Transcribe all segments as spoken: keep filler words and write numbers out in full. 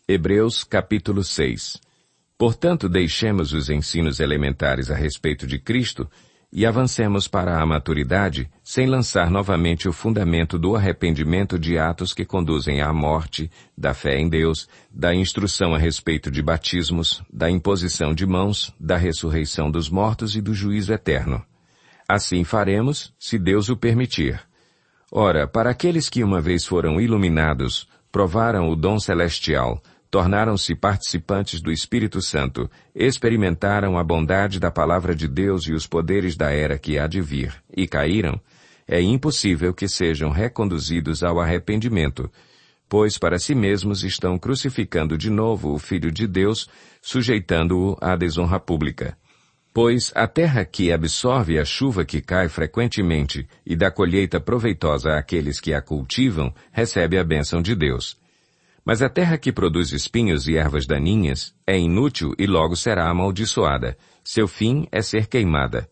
Hebreus capítulo seis. Portanto, deixemos os ensinos elementares a respeito de Cristo e avancemos para a maturidade, sem lançar novamente o fundamento do arrependimento de atos que conduzem à morte, da fé em Deus, da instrução a respeito de batismos, da imposição de mãos, da ressurreição dos mortos e do juízo eterno. Assim faremos, se Deus o permitir. Ora, para aqueles que uma vez foram iluminados, provaram o dom celestial, tornaram-se participantes do Espírito Santo, experimentaram a bondade da palavra de Deus e os poderes da era que há de vir, e caíram, é impossível que sejam reconduzidos ao arrependimento, pois para si mesmos estão crucificando de novo o Filho de Deus, sujeitando-o à desonra pública. Pois a terra que absorve a chuva que cai frequentemente e dá colheita proveitosa àqueles que a cultivam, recebe a bênção de Deus. Mas a terra que produz espinhos e ervas daninhas é inútil e logo será amaldiçoada. Seu fim é ser queimada.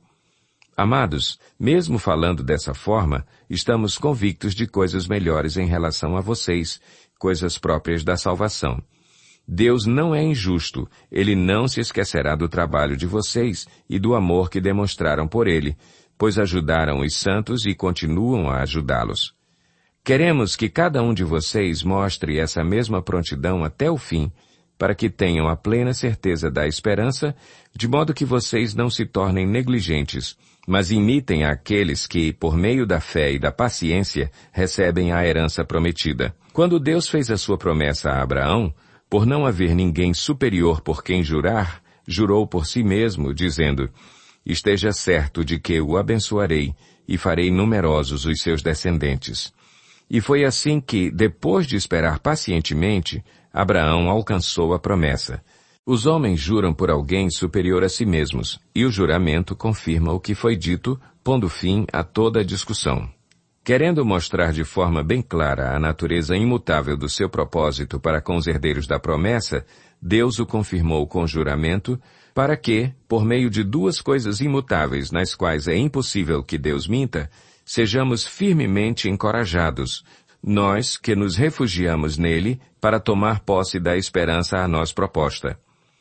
Amados, mesmo falando dessa forma, estamos convictos de coisas melhores em relação a vocês, coisas próprias da salvação. Deus não é injusto, Ele não se esquecerá do trabalho de vocês e do amor que demonstraram por Ele, pois ajudaram os santos e continuam a ajudá-los. Queremos que cada um de vocês mostre essa mesma prontidão até o fim, para que tenham a plena certeza da esperança, de modo que vocês não se tornem negligentes, mas imitem aqueles que, por meio da fé e da paciência, recebem a herança prometida. Quando Deus fez a sua promessa a Abraão, por não haver ninguém superior por quem jurar, jurou por si mesmo, dizendo: Esteja certo de que o abençoarei e farei numerosos os seus descendentes. E foi assim que, depois de esperar pacientemente, Abraão alcançou a promessa. Os homens juram por alguém superior a si mesmos, e o juramento confirma o que foi dito, pondo fim a toda a discussão. Querendo mostrar de forma bem clara a natureza imutável do seu propósito para com os herdeiros da promessa, Deus o confirmou com juramento, para que, por meio de duas coisas imutáveis nas quais é impossível que Deus minta, sejamos firmemente encorajados, nós que nos refugiamos nele para tomar posse da esperança a nós proposta.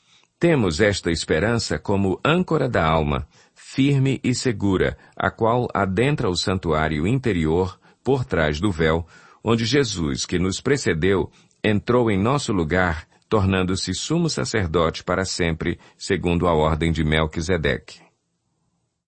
Temos esta esperança como âncora da alma, firme e segura, a qual adentra o santuário interior, por trás do véu, onde Jesus, que nos precedeu, entrou em nosso lugar, tornando-se sumo sacerdote para sempre, segundo a ordem de Melquisedeque.